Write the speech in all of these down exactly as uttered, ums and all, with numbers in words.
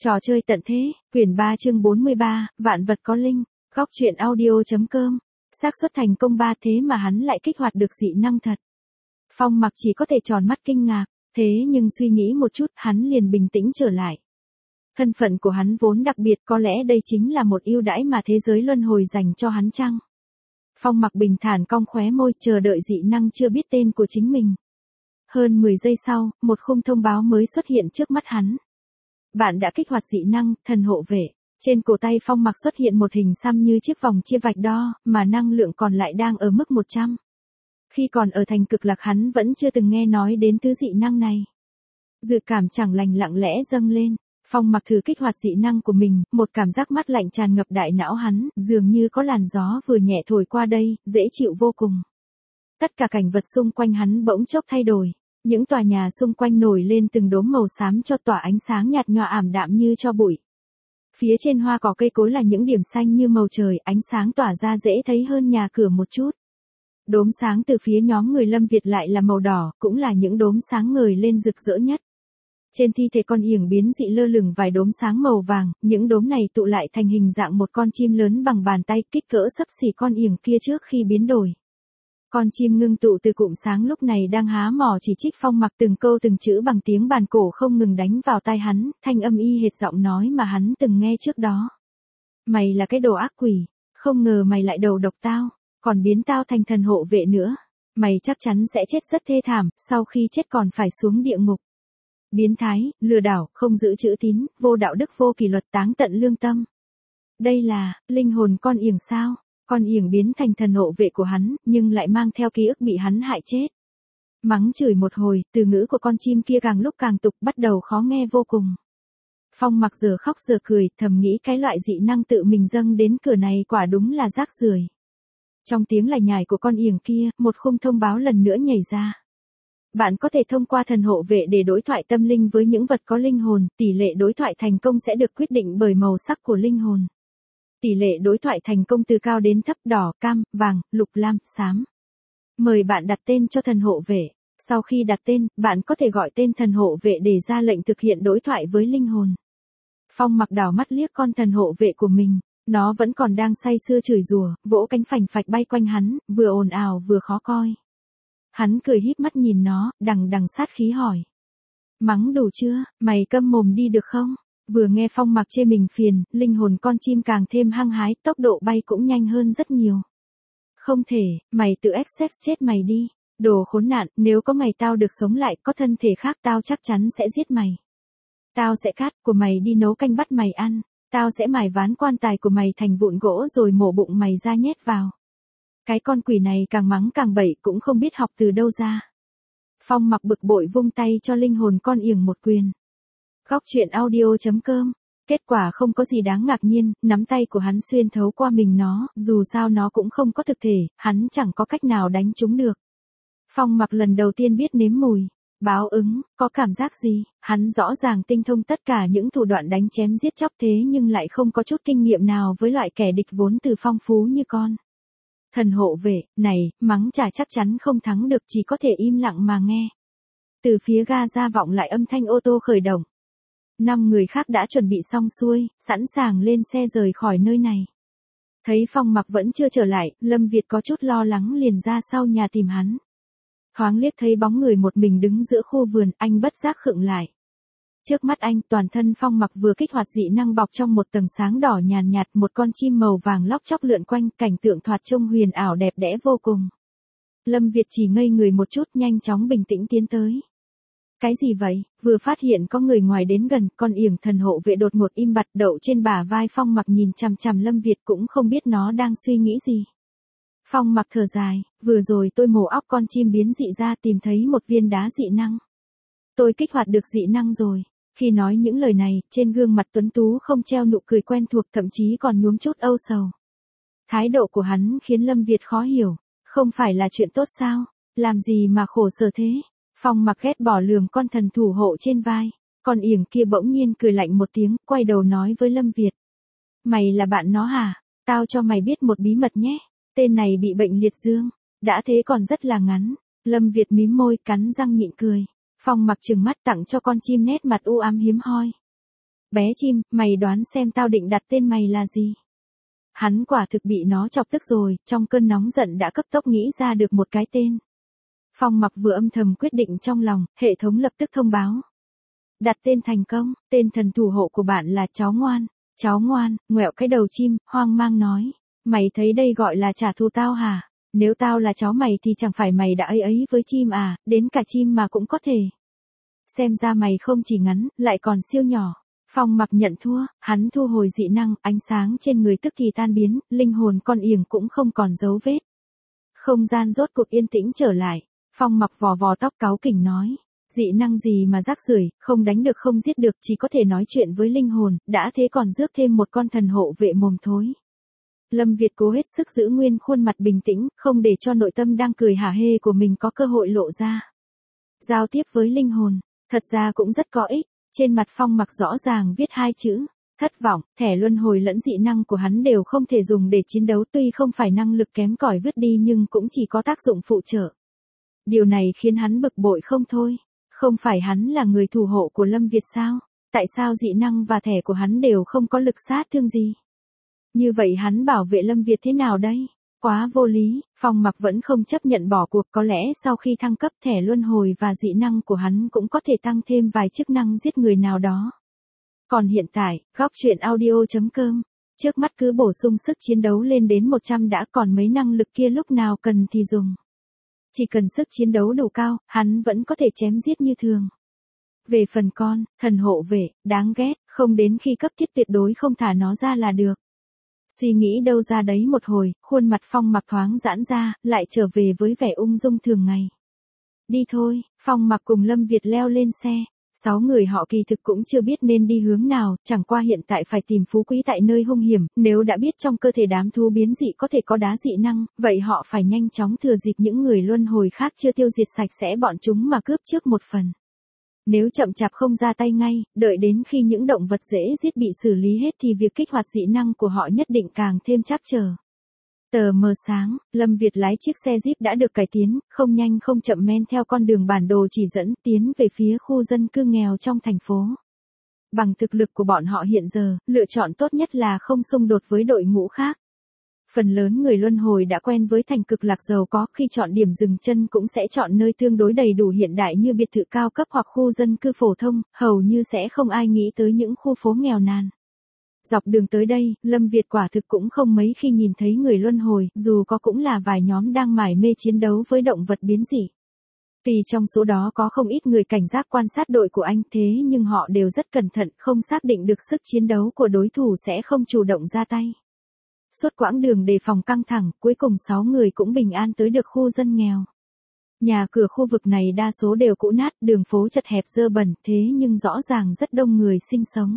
Trò chơi tận thế, quyển ba chương bốn mươi ba, vạn vật có linh, góc truyện audio.com. Xác suất thành công ba thế mà hắn lại kích hoạt được dị năng thật. Phong Mặc chỉ có thể tròn mắt kinh ngạc, thế nhưng suy nghĩ một chút hắn liền bình tĩnh trở lại. Thân phận của hắn vốn đặc biệt, có lẽ đây chính là một ưu đãi mà thế giới luân hồi dành cho hắn chăng? Phong Mặc bình thản cong khóe môi, chờ đợi dị năng chưa biết tên của chính mình. Hơn mười giây sau, một khung thông báo mới xuất hiện trước mắt hắn. Bạn đã kích hoạt dị năng, thần hộ vệ. Trên cổ tay Phong Mặc xuất hiện một hình xăm như chiếc vòng chia vạch đo, mà năng lượng còn lại đang ở mức một trăm. Khi còn ở thành Cực Lạc hắn vẫn chưa từng nghe nói đến thứ dị năng này. Dự cảm chẳng lành lặng lẽ dâng lên. Phong Mặc thử kích hoạt dị năng của mình, một cảm giác mát lạnh tràn ngập đại não hắn, dường như có làn gió vừa nhẹ thổi qua đây, dễ chịu vô cùng. Tất cả cảnh vật xung quanh hắn bỗng chốc thay đổi. Những tòa nhà xung quanh nổi lên từng đốm màu xám cho tỏa ánh sáng nhạt nhòa ảm đạm như tro bụi. Phía trên hoa cỏ cây cối là những điểm xanh như màu trời, ánh sáng tỏa ra dễ thấy hơn nhà cửa một chút. Đốm sáng từ phía nhóm người Lâm Việt lại là màu đỏ, cũng là những đốm sáng ngời lên rực rỡ nhất. Trên thi thể con yểng biến dị lơ lửng vài đốm sáng màu vàng, những đốm này tụ lại thành hình dạng một con chim lớn bằng bàn tay, kích cỡ xấp xỉ con yểng kia trước khi biến đổi. Con chim ngưng tụ từ cụm sáng lúc này đang há mỏ chỉ trích Phong Mặc, từng câu từng chữ bằng tiếng bàn cổ không ngừng đánh vào tai hắn, thanh âm y hệt giọng nói mà hắn từng nghe trước đó. Mày là cái đồ ác quỷ, không ngờ mày lại đầu độc tao, còn biến tao thành thần hộ vệ nữa. Mày chắc chắn sẽ chết rất thê thảm, sau khi chết còn phải xuống địa ngục. Biến thái, lừa đảo, không giữ chữ tín, vô đạo đức vô kỷ luật, táng tận lương tâm. Đây là, linh hồn con yểng sao? Con yểng biến thành thần hộ vệ của hắn, nhưng lại mang theo ký ức bị hắn hại chết. Mắng chửi một hồi, từ ngữ của con chim kia càng lúc càng tục, bắt đầu khó nghe vô cùng. Phong Mặc giờ khóc giờ cười, thầm nghĩ cái loại dị năng tự mình dâng đến cửa này quả đúng là rác rưởi. Trong tiếng lải nhải của con yểng kia, một khung thông báo lần nữa nhảy ra. Bạn có thể thông qua thần hộ vệ để đối thoại tâm linh với những vật có linh hồn, tỷ lệ đối thoại thành công sẽ được quyết định bởi màu sắc của linh hồn. Tỷ lệ đối thoại thành công từ cao đến thấp, đỏ, cam, vàng, lục, lam, xám. Mời bạn đặt tên cho thần hộ vệ. Sau khi đặt tên, bạn có thể gọi tên thần hộ vệ để ra lệnh thực hiện đối thoại với linh hồn. Phong Mặc đảo mắt liếc con thần hộ vệ của mình, nó vẫn còn đang say sưa chửi rủa, vỗ cánh phành phạch bay quanh hắn, vừa ồn ào vừa khó coi. Hắn cười híp mắt nhìn nó, đằng đằng sát khí hỏi. Mắng đủ chưa, mày câm mồm đi được không? Vừa nghe Phong Mặc chê mình phiền, linh hồn con chim càng thêm hăng hái, tốc độ bay cũng nhanh hơn rất nhiều. Không thể, mày tự accept chết mày đi. Đồ khốn nạn, nếu có ngày tao được sống lại, có thân thể khác tao chắc chắn sẽ giết mày. Tao sẽ cắt của mày đi nấu canh bắt mày ăn. Tao sẽ mài ván quan tài của mày thành vụn gỗ rồi mổ bụng mày ra nhét vào. Cái con quỷ này càng mắng càng bậy, cũng không biết học từ đâu ra. Phong Mặc bực bội vung tay cho linh hồn con yểng một quyền. Góc truyện audio.com. Kết quả không có gì đáng ngạc nhiên, nắm tay của hắn xuyên thấu qua mình nó, dù sao nó cũng không có thực thể, hắn chẳng có cách nào đánh chúng được. Phong Mặc lần đầu tiên biết nếm mùi báo ứng, có cảm giác gì? Hắn rõ ràng tinh thông tất cả những thủ đoạn đánh chém giết chóc, thế nhưng lại không có chút kinh nghiệm nào với loại kẻ địch vốn từ phong phú như con thần hộ vệ này, mắng chả chắc chắn không thắng được, chỉ có thể im lặng mà nghe. Từ phía ga ra vọng lại âm thanh ô tô khởi động. Năm người khác đã chuẩn bị xong xuôi, sẵn sàng lên xe rời khỏi nơi này. Thấy Phong Mặc vẫn chưa trở lại, Lâm Việt có chút lo lắng liền ra sau nhà tìm hắn. Thoáng liếc thấy bóng người một mình đứng giữa khu vườn, anh bất giác khựng lại. Trước mắt anh, toàn thân Phong Mặc vừa kích hoạt dị năng bọc trong một tầng sáng đỏ nhàn nhạt, một con chim màu vàng lóc chóc lượn quanh, cảnh tượng thoạt trông huyền ảo đẹp đẽ vô cùng. Lâm Việt chỉ ngây người một chút, nhanh chóng bình tĩnh tiến tới. Cái gì vậy? Vừa phát hiện có người ngoài đến gần, con yểng thần hộ vệ đột ngột im bặt đậu trên bả vai Phong Mặc, nhìn chằm chằm Lâm Việt cũng không biết nó đang suy nghĩ gì. Phong Mặc thở dài, vừa rồi tôi mổ óc con chim biến dị ra, tìm thấy một viên đá dị năng. Tôi kích hoạt được dị năng rồi. Khi nói những lời này, trên gương mặt tuấn tú không treo nụ cười quen thuộc, thậm chí còn nhuốm chút âu sầu. Thái độ của hắn khiến Lâm Việt khó hiểu, không phải là chuyện tốt sao? Làm gì mà khổ sở thế? Phong Mặc ghét bỏ lườm con thần thủ hộ trên vai. Con yểng kia bỗng nhiên cười lạnh một tiếng, quay đầu nói với Lâm Việt. Mày là bạn nó hả? Tao cho mày biết một bí mật nhé. Tên này bị bệnh liệt dương. Đã thế còn rất là ngắn. Lâm Việt mím môi, cắn răng nhịn cười. Phong Mặc trừng mắt tặng cho con chim nét mặt u ám hiếm hoi. Bé chim, mày đoán xem tao định đặt tên mày là gì? Hắn quả thực bị nó chọc tức rồi, trong cơn nóng giận đã cấp tốc nghĩ ra được một cái tên. Phong Mặc vừa âm thầm quyết định trong lòng, hệ thống lập tức thông báo. Đặt tên thành công, tên thần thủ hộ của bạn là cháu ngoan. Cháu ngoan, ngoẹo cái đầu chim, hoang mang nói. Mày thấy đây gọi là trả thù tao hả? Nếu tao là cháu mày thì chẳng phải mày đã ấy ấy với chim à, đến cả chim mà cũng có thể. Xem ra mày không chỉ ngắn, lại còn siêu nhỏ. Phong Mặc nhận thua, hắn thu hồi dị năng, ánh sáng trên người tức thì tan biến, linh hồn con yểng cũng không còn dấu vết. Không gian rốt cuộc yên tĩnh trở lại, Phong Mặc vò vò tóc cáu kỉnh nói. Dị năng gì mà rác rưởi, không đánh được không giết được, chỉ có thể nói chuyện với linh hồn, đã thế còn rước thêm một con thần hộ vệ mồm thối. Lâm Việt cố hết sức giữ nguyên khuôn mặt bình tĩnh, không để cho nội tâm đang cười hả hê của mình có cơ hội lộ ra. Giao tiếp với linh hồn, thật ra cũng rất có ích, trên mặt Phong Mặc rõ ràng viết hai chữ, thất vọng, thẻ luân hồi lẫn dị năng của hắn đều không thể dùng để chiến đấu, tuy không phải năng lực kém cỏi vứt đi nhưng cũng chỉ có tác dụng phụ trợ. Điều này khiến hắn bực bội không thôi. Không phải hắn là người thủ hộ của Lâm Việt sao? Tại sao dị năng và thẻ của hắn đều không có lực sát thương gì? Như vậy hắn bảo vệ Lâm Việt thế nào đây? Quá vô lý, Phong Mặc vẫn không chấp nhận bỏ cuộc, có lẽ sau khi thăng cấp thẻ luân hồi và dị năng của hắn cũng có thể tăng thêm vài chức năng giết người nào đó. Còn hiện tại, góc truyện audio chấm com, trước mắt cứ bổ sung sức chiến đấu lên đến một trăm đã, còn mấy năng lực kia lúc nào cần thì dùng. Chỉ cần sức chiến đấu đủ cao, hắn vẫn có thể chém giết như thường. Về phần con, thần hộ vệ, đáng ghét, không đến khi cấp thiết tuyệt đối không thả nó ra là được. Suy nghĩ đâu ra đấy một hồi, khuôn mặt Phong Mặc thoáng giãn ra, lại trở về với vẻ ung dung thường ngày. Đi thôi, Phong Mặc cùng Lâm Việt leo lên xe. Sáu người họ kỳ thực cũng chưa biết nên đi hướng nào, chẳng qua hiện tại phải tìm phú quý tại nơi hung hiểm, nếu đã biết trong cơ thể đám thú biến dị có thể có đá dị năng, vậy họ phải nhanh chóng thừa dịp những người luân hồi khác chưa tiêu diệt sạch sẽ bọn chúng mà cướp trước một phần. Nếu chậm chạp không ra tay ngay, đợi đến khi những động vật dễ giết bị xử lý hết thì việc kích hoạt dị năng của họ nhất định càng thêm trắc trở. Tờ mờ sáng, Lâm Việt lái chiếc xe Jeep đã được cải tiến, không nhanh không chậm men theo con đường bản đồ chỉ dẫn tiến về phía khu dân cư nghèo trong thành phố. Bằng thực lực của bọn họ hiện giờ, lựa chọn tốt nhất là không xung đột với đội ngũ khác. Phần lớn người luân hồi đã quen với thành cực lạc giàu có, khi chọn điểm dừng chân cũng sẽ chọn nơi tương đối đầy đủ hiện đại như biệt thự cao cấp hoặc khu dân cư phổ thông, hầu như sẽ không ai nghĩ tới những khu phố nghèo nàn. Dọc đường tới đây, Lâm Việt quả thực cũng không mấy khi nhìn thấy người luân hồi, dù có cũng là vài nhóm đang mải mê chiến đấu với động vật biến dị. Vì trong số đó có không ít người cảnh giác quan sát đội của anh, thế nhưng họ đều rất cẩn thận, không xác định được sức chiến đấu của đối thủ sẽ không chủ động ra tay. Suốt quãng đường đề phòng căng thẳng, cuối cùng sáu người cũng bình an tới được khu dân nghèo. Nhà cửa khu vực này đa số đều cũ nát, đường phố chật hẹp dơ bẩn, thế nhưng rõ ràng rất đông người sinh sống.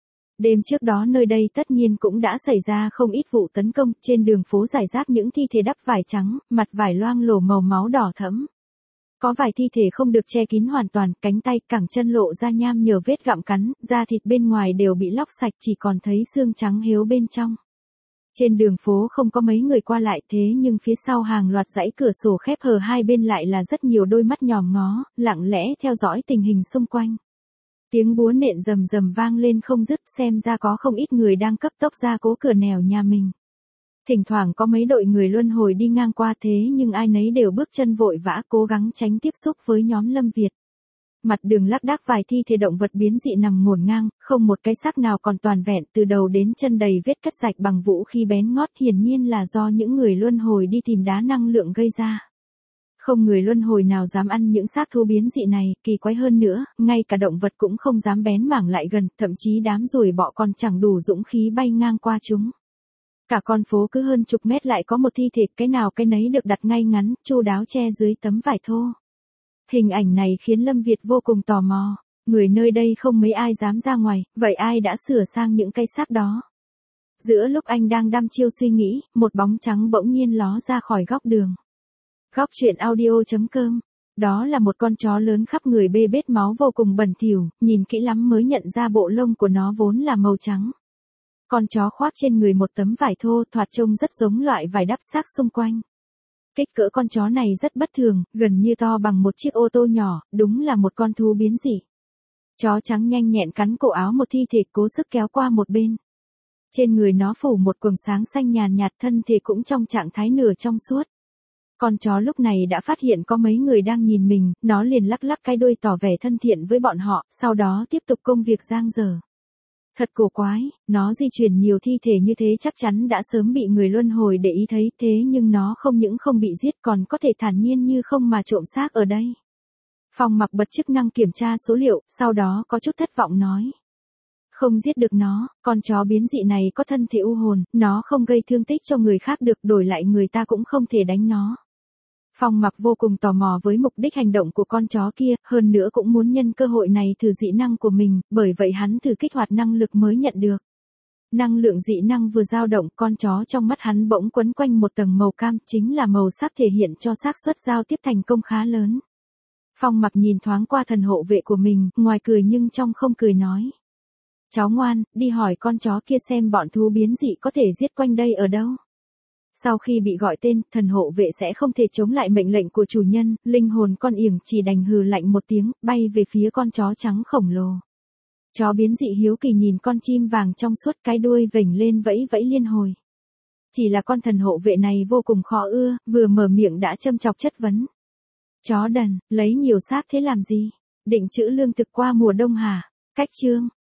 Đêm trước đó nơi đây tất nhiên cũng đã xảy ra không ít vụ tấn công, trên đường phố rải rác những thi thể đắp vải trắng, mặt vải loang lổ màu máu đỏ thẫm. Có vài thi thể không được che kín hoàn toàn, cánh tay, cẳng chân lộ ra nham nhở vết gặm cắn, da thịt bên ngoài đều bị lóc sạch, chỉ còn thấy xương trắng héo bên trong. Trên đường phố không có mấy người qua lại, thế nhưng phía sau hàng loạt dãy cửa sổ khép hờ hai bên lại là rất nhiều đôi mắt nhòm ngó, lặng lẽ theo dõi tình hình xung quanh. Tiếng búa nện rầm rầm vang lên không dứt, xem ra có không ít người đang cấp tốc ra cố cửa nẻo nhà mình. Thỉnh thoảng có mấy đội người luân hồi đi ngang qua, thế nhưng ai nấy đều bước chân vội vã cố gắng tránh tiếp xúc với nhóm Lâm Việt. Mặt đường lác đác vài thi thể động vật biến dị nằm ngổn ngang, không một cái xác nào còn toàn vẹn, từ đầu đến chân đầy vết cắt rạch bằng vũ khí bén ngót, hiển nhiên là do những người luân hồi đi tìm đá năng lượng gây ra. Không người luân hồi nào dám ăn những xác thú biến dị này, kỳ quái hơn nữa, ngay cả động vật cũng không dám bén mảng lại gần, thậm chí đám ruồi bọ còn chẳng đủ dũng khí bay ngang qua chúng. Cả con phố cứ hơn chục mét lại có một thi thể, cái nào cái nấy được đặt ngay ngắn, chu đáo che dưới tấm vải thô. Hình ảnh này khiến Lâm Việt vô cùng tò mò, người nơi đây không mấy ai dám ra ngoài, vậy ai đã sửa sang những cây xác đó? Giữa lúc anh đang đăm chiêu suy nghĩ, một bóng trắng bỗng nhiên ló ra khỏi góc đường. Góc truyện audio chấm com. Đó là một con chó lớn khắp người bê bết máu vô cùng bẩn thỉu, nhìn kỹ lắm mới nhận ra bộ lông của nó vốn là màu trắng. Con chó khoác trên người một tấm vải thô, thoạt trông rất giống loại vải đắp xác xung quanh. Kích cỡ con chó này rất bất thường, gần như to bằng một chiếc ô tô nhỏ, đúng là một con thú biến dị. Chó trắng nhanh nhẹn cắn cổ áo một thi thể cố sức kéo qua một bên. Trên người nó phủ một quầng sáng xanh nhàn nhạt, thân thể cũng trong trạng thái nửa trong suốt. Con chó lúc này đã phát hiện có mấy người đang nhìn mình, nó liền lắc lắc cái đuôi tỏ vẻ thân thiện với bọn họ, sau đó tiếp tục công việc giang dở. Thật cổ quái, nó di chuyển nhiều thi thể như thế chắc chắn đã sớm bị người luân hồi để ý thấy, thế nhưng nó không những không bị giết còn có thể thản nhiên như không mà trộm xác ở đây. Phong Mặc bật chức năng kiểm tra số liệu, sau đó có chút thất vọng nói. Không giết được nó, con chó biến dị này có thân thể u hồn, nó không gây thương tích cho người khác được, đổi lại người ta cũng không thể đánh nó. Phong Mặc vô cùng tò mò với mục đích hành động của con chó kia, hơn nữa cũng muốn nhân cơ hội này thử dị năng của mình, bởi vậy hắn thử kích hoạt năng lực mới nhận được. Năng lượng dị năng vừa dao động, con chó trong mắt hắn bỗng quấn quanh một tầng màu cam, chính là màu sắc thể hiện cho xác suất giao tiếp thành công khá lớn. Phong Mặc nhìn thoáng qua thần hộ vệ của mình, ngoài cười nhưng trong không cười nói. Cháu ngoan, đi hỏi con chó kia xem bọn thú biến dị có thể giết quanh đây ở đâu. Sau khi bị gọi tên, thần hộ vệ sẽ không thể chống lại mệnh lệnh của chủ nhân, linh hồn con yểng chỉ đành hừ lạnh một tiếng, bay về phía con chó trắng khổng lồ. Chó biến dị hiếu kỳ nhìn con chim vàng trong suốt, cái đuôi vểnh lên vẫy vẫy liên hồi. Chỉ là con thần hộ vệ này vô cùng khó ưa, vừa mở miệng đã châm chọc chất vấn. Chó đần, lấy nhiều xác thế làm gì? Định trữ lương thực qua mùa đông hả? Cách chương.